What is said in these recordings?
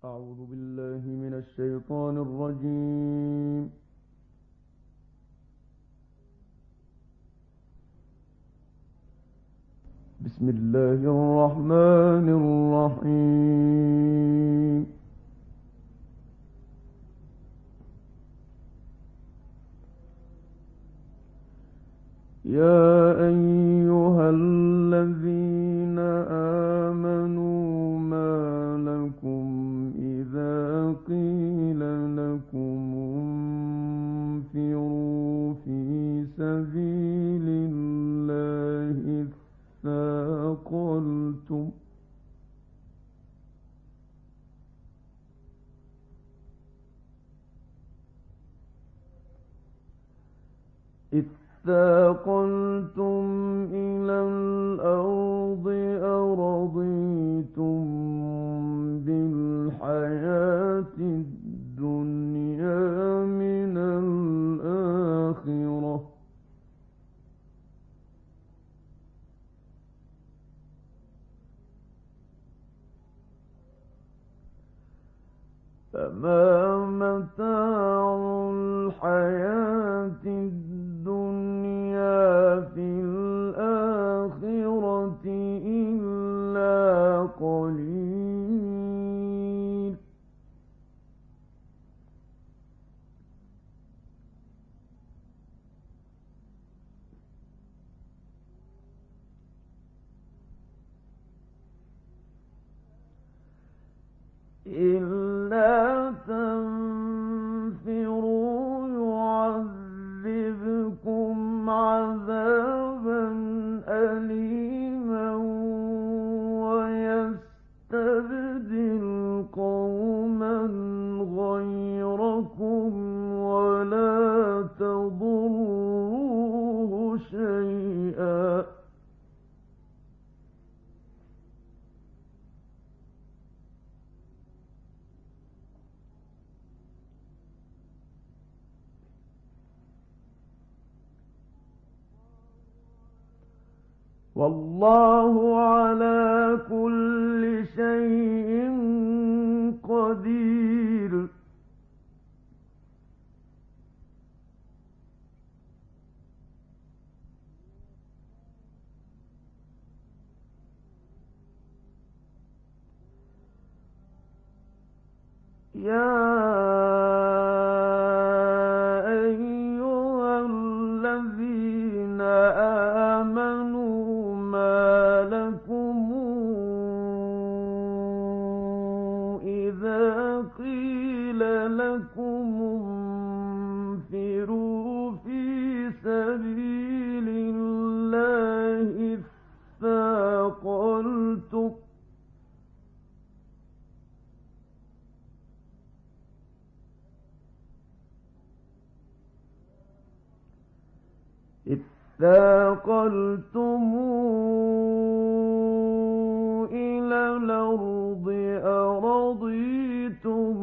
أعوذ بالله من الشيطان الرجيم. بسم الله الرحمن الرحيم. يا أيها الذين آمنوا ما لكم إذا قيل لكم انفروا في سبيل الله اثاقلتم إلى الأرض أرضيتم بالحياة الدنيا من الآخرة فما متاع الحياة الدنيا في الآخرة إلا قليل إلا تنفروا يعذبكم عذابا أليما ويستبدل قوما غيركم ولا تضروه شيئا والله على كل شيء قدير يا أيها الذين آمنوا ما لكم إذا قيل لكم انفروا في سبيل الله اثاقلتم إلى الأرض أرضيتم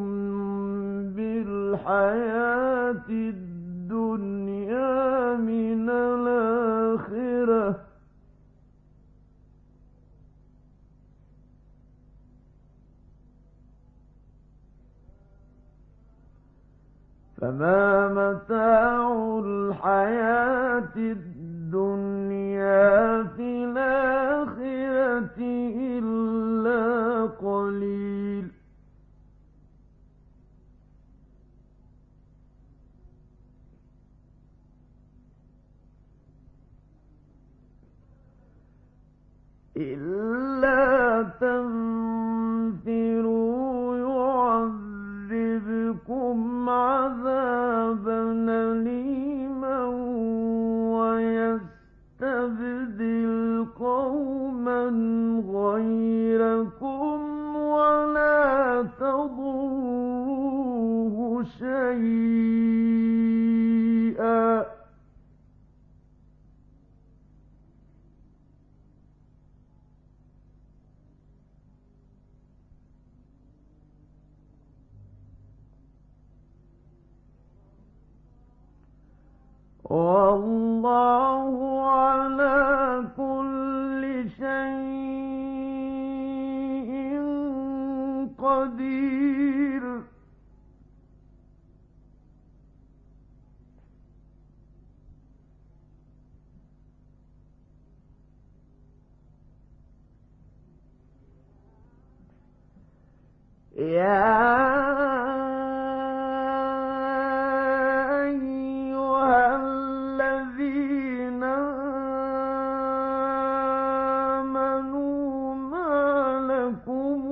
بالحياة الدنيا من الآخرة فما متاع الحياة الدنيا في الآخرة إلا قليل إلا تنفروا يعذبكم عذابا أليما ويستبدل قوما غيركم ولا تضروه شيئا والله على كل شيء قدير قدير يا أيها الذين آمنوا ما لكم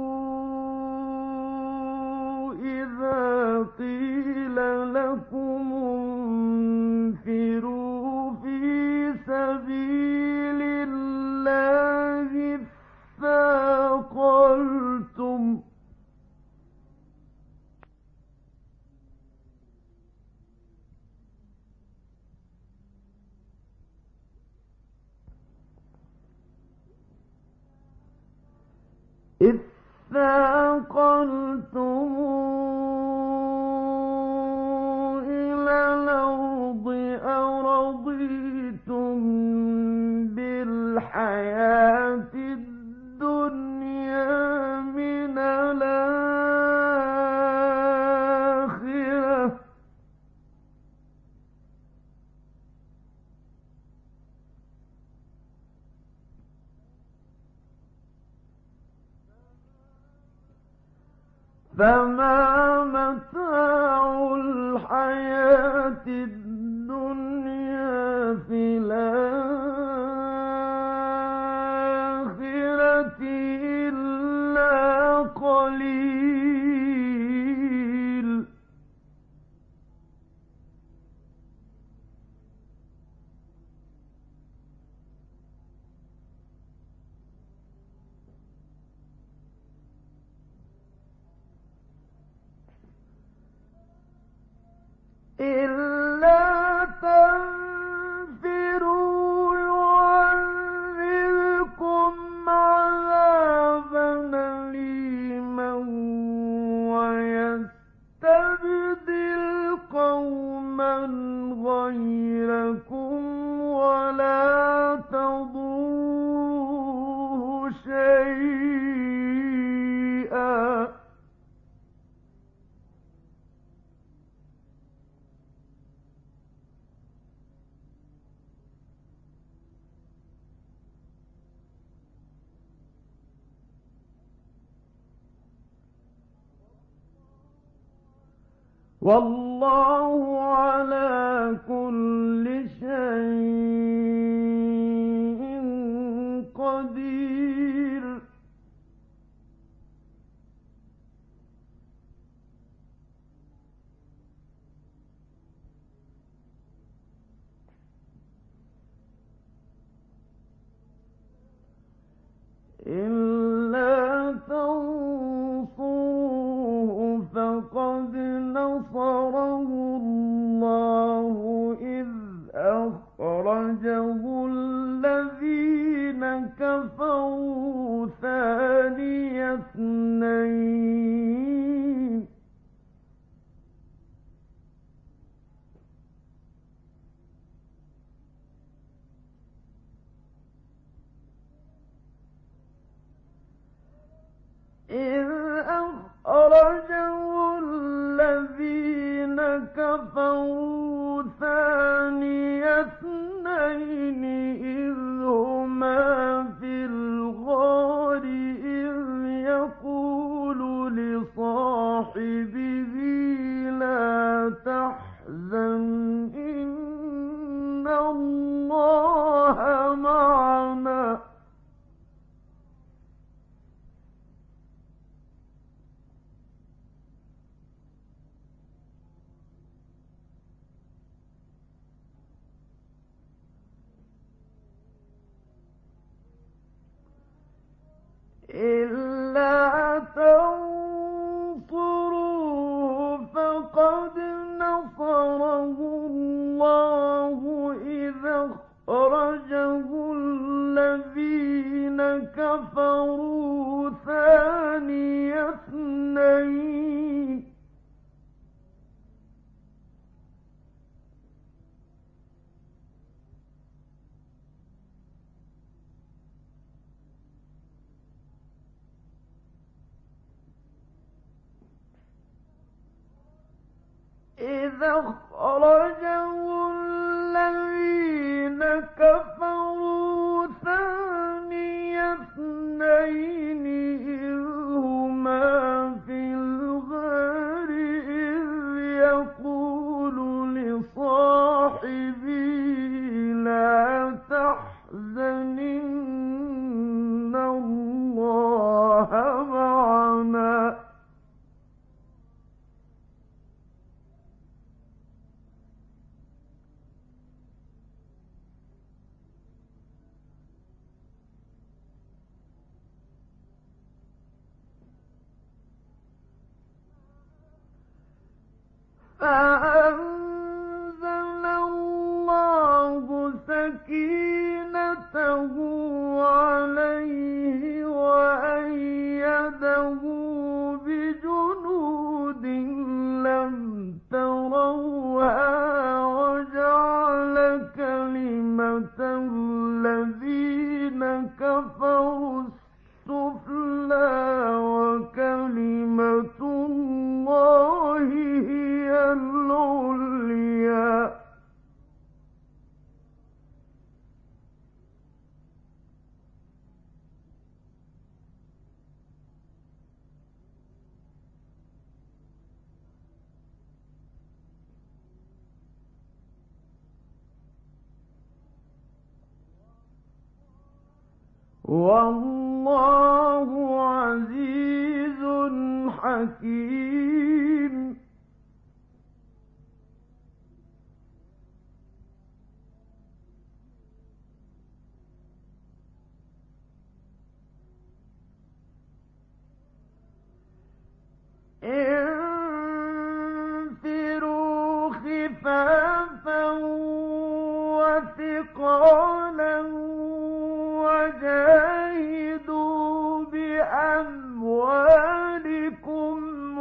إذا قيل لكم انفروا في سبيل الله اثاقلتم إلى الأرض أرضيتم بالحياة الدنيا من الآخرة فما متاع الحياة الدنيا في الآخرة إلا قليل إلا تنفروا يعذبكم عذابا أليما ويستبدل قوما غيركم ولا تضروه شيئا والله على كل شيء قدير إلا تنصروه فقد نصره الله إذ أخرجه الذين كفروا ثاني اثنين إذ أخرجه الذين كفروا ثاني اثنين إذ هما في الغار إذ يقول لصاحبه لا تحزن إن الله معنا إلا تنصروه فقد نصره الله إذا أخرجه الذين كفروا ثاني اثنين إذا أخرجه الذين كفروا ثاني اثنين إذ هما في الغار إذ يقول لصاحبه لا تحزن إن الله معنا فأنزل الله سكينته عليه وأيده بجنود لم تروها وجعل كلمة الذين كفروا السفلى وكلمة الله هي العليا والله عزيز حكيم انفروا خفافا وثقالا وجاهدوا بأموالكم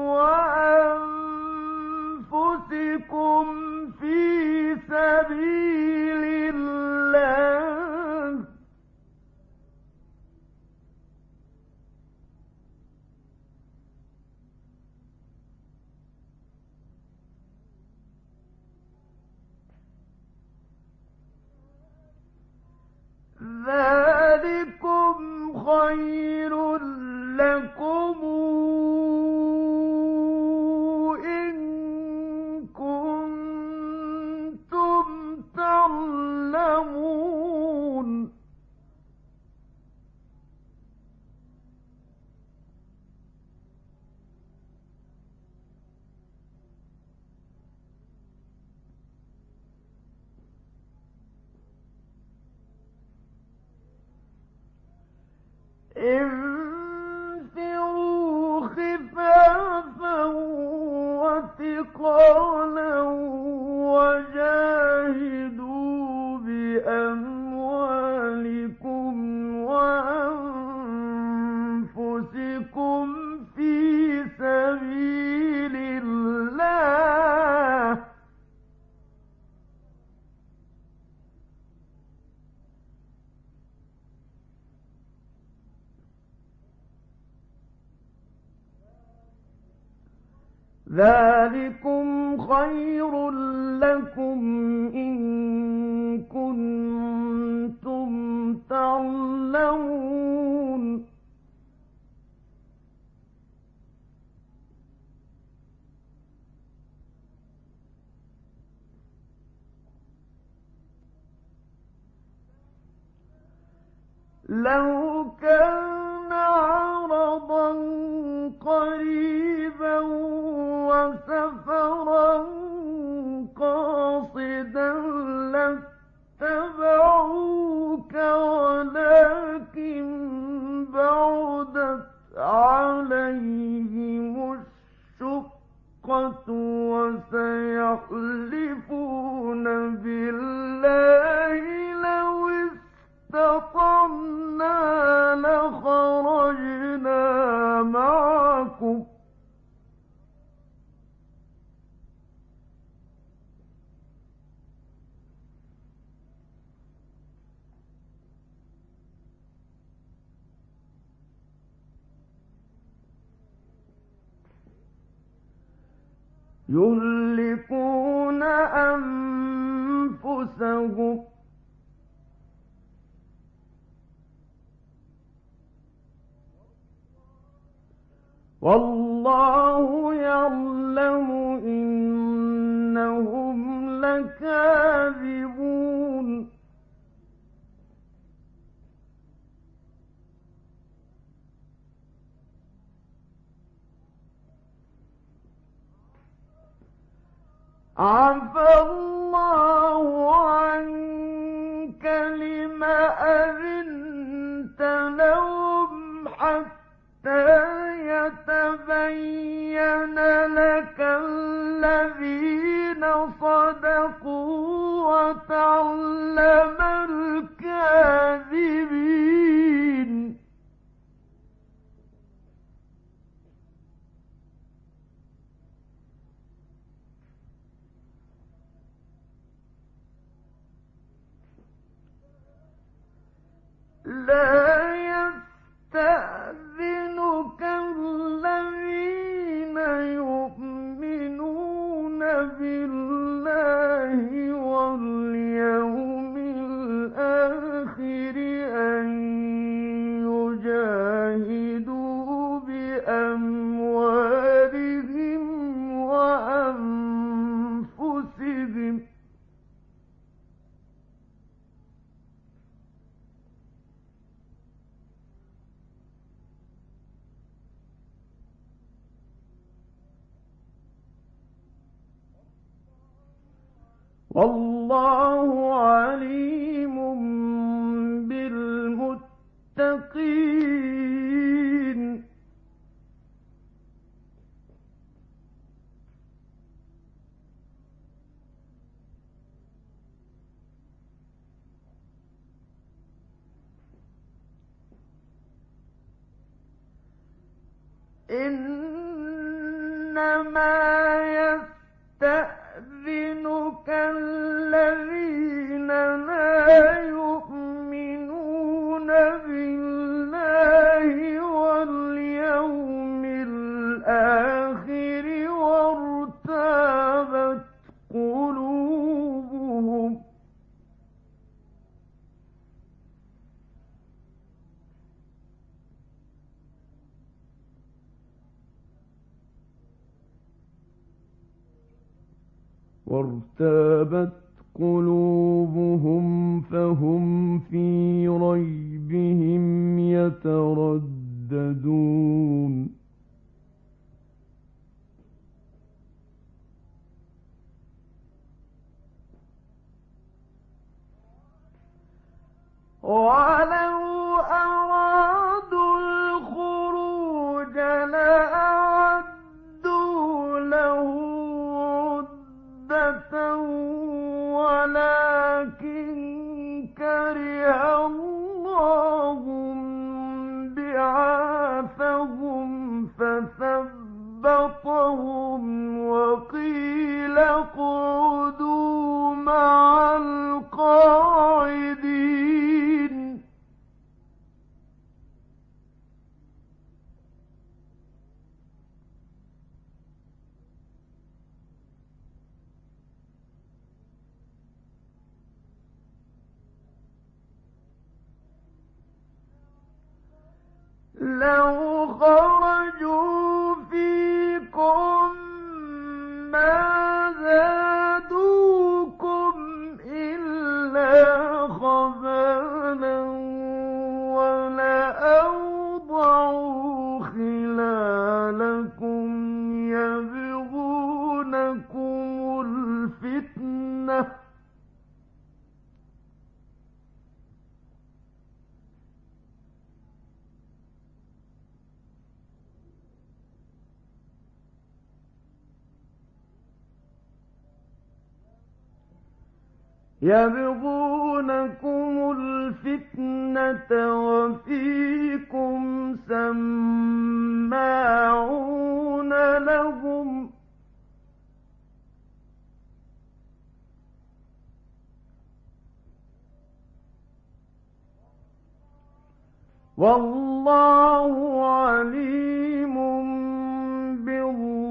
وأنفسكم في سبيل الله ذلكم خير لكم إن كنتم تعلمون انفروا خفافا وثقالا وجاهدوا بأموالكم وأنفسكم في سبيل الله ذلكم خير لكم إن كنتم تعلمون لو كان عرضا قريبا وسفرا قاصدا لاتبعوك ولكن بعدت عليهم الشقة وسيحلفون بالله لو استطعنا لخرجنا معكم يهلكون أنفسهم والله يعلم إنهم لكاذبون عفى الله عنك لم أذنت لهم حتى يتبين لك الذين صدقوا وتعلم الكاذبين لا يستأذنك الذين يؤمنون بالله واليوم الآخر أن يجاهدوا بأموالهم وأنفسهم والله عليم بالمتقين إنما يستأذنك الذين لا يؤمنون بالله واليوم الآخر وارتابت قلوبهم فهم في ريبهم يترددون ولو أرادوا الخروج لأعدوا له عدة ولكن كره الله بعاثهم فثبطهم وقيل اقعدوا مع القاعدين لو خرجوا فيكم ما زادوكم إلا خبالا ولأوضعوا خلالكم يبغونكم الفتنة وفيكم سماعون لهم والله عليم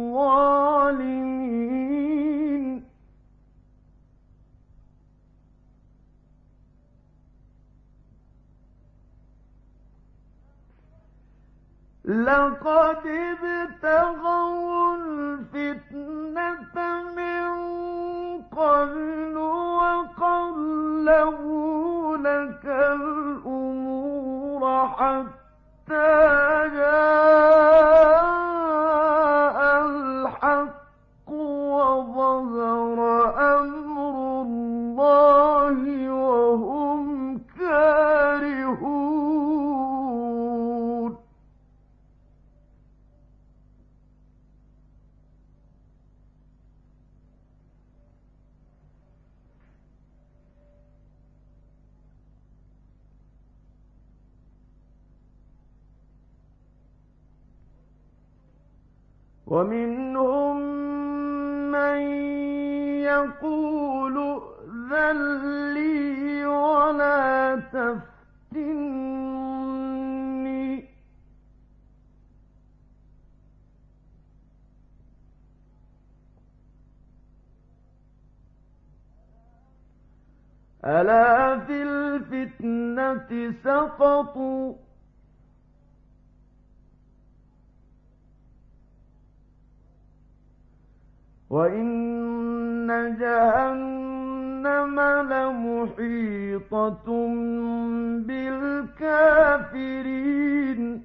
بالظالمين لقد ابتغوا الفتنة من قبل وقلبوا لك الأمور حتى جاء الحق وظهر أمر الله وهم كارهون. ومنهم من يقول ائذن لي ولا تفتني ألا في الفتنة سقطوا وإن جهنم لمحيطة بالكافرين.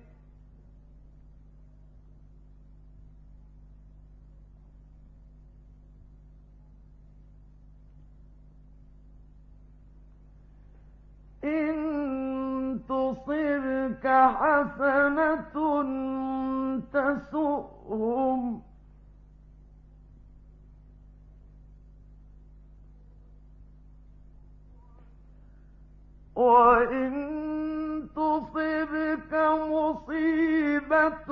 إن تصبك حسنة تسؤهم وإن تصبك مصيبة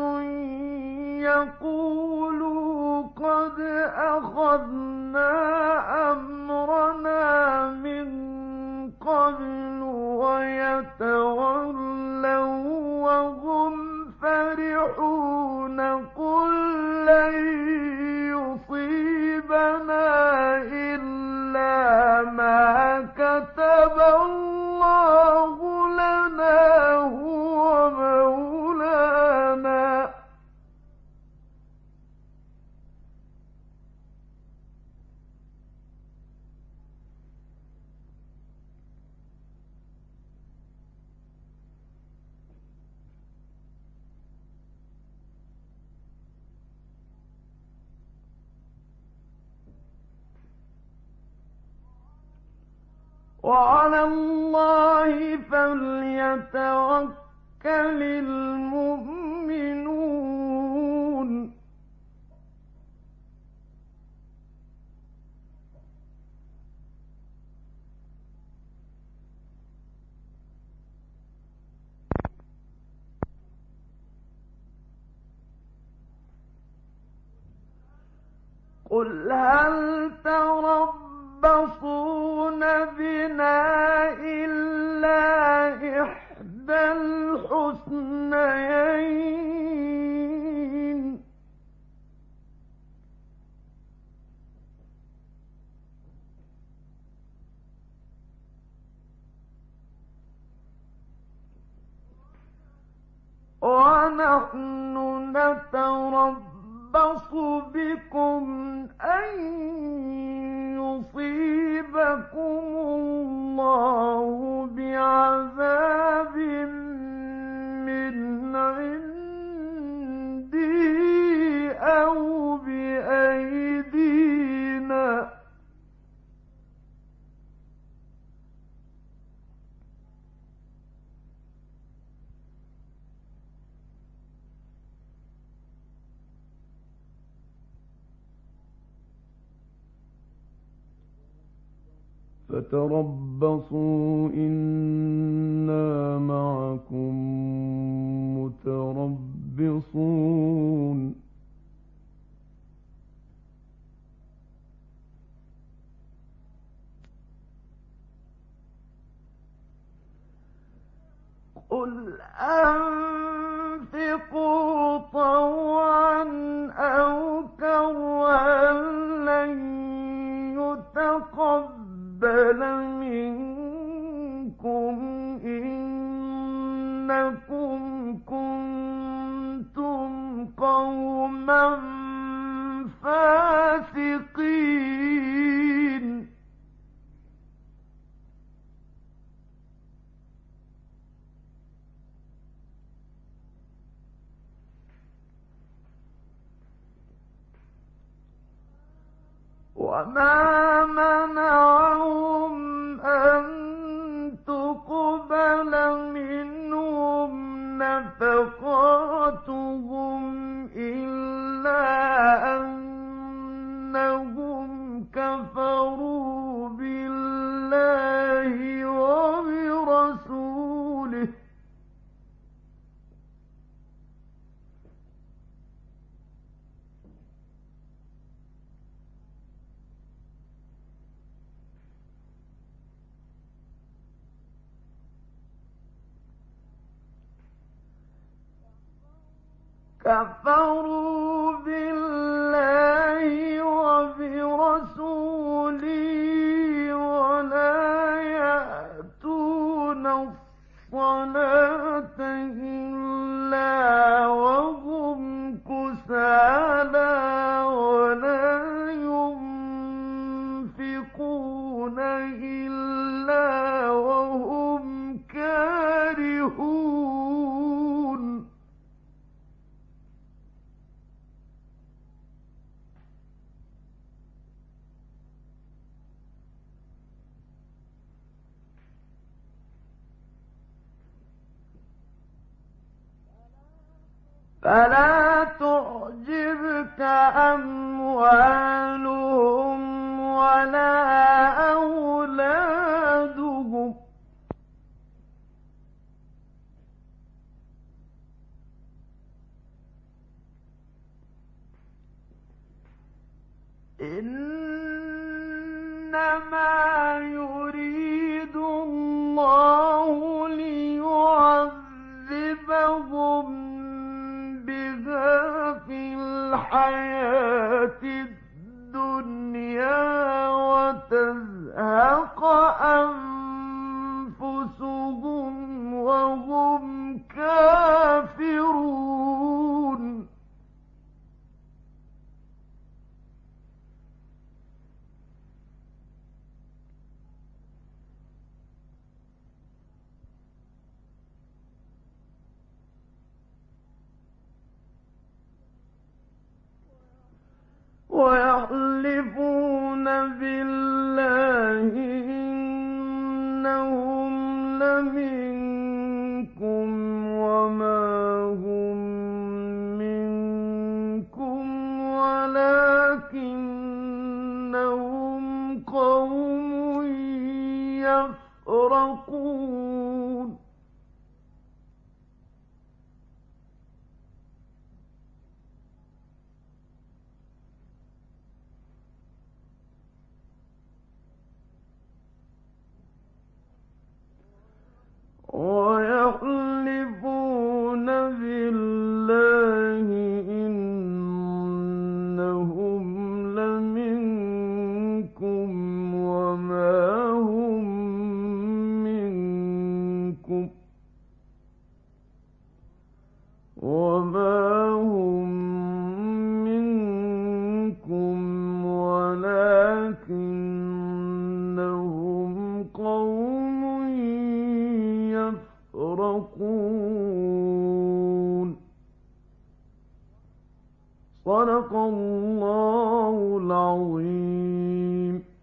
يقولوا قد أخذنا أمرنا من قبل ويتولوا وهم فرحون قل لن يصيبنا إلا ما كتب الله لنا هو مولانا وعلى الله فليتوكل المؤمنون. قل هل تربصون بنا إلا إحدى الحسنيين ونحن نتربص بكم أن يصيبكم الله بعذاب من عنده أو بأيدينا فتربصوا إنا معكم متربصون. قل أنفقوا طوعا أو كرها لن يتقبل منكم إنكم كنتم الفاسقين. وما منعهم أن تقبل منهم نفقاتهم إلا أنهم كفروا بالله وبرسوله ولا يأتون الصلاة إلا وهم كسالى ولا ينفقون إلا وهم كارهون. فلا تعجبك أموالهم ولا أولادهم إنما يريد الله ليعذبهم بها في الحياة الدنيا وتزهق أنفسهم وهم كافرون. ويحلفون بالله إنهم لمنكم وما هم منكم ولكنهم قوم يفرقون. ويحلفون بالله إنهم لمنكم وما هم منكم ولكنهم قوم يفرقون. صدق الله العظيم.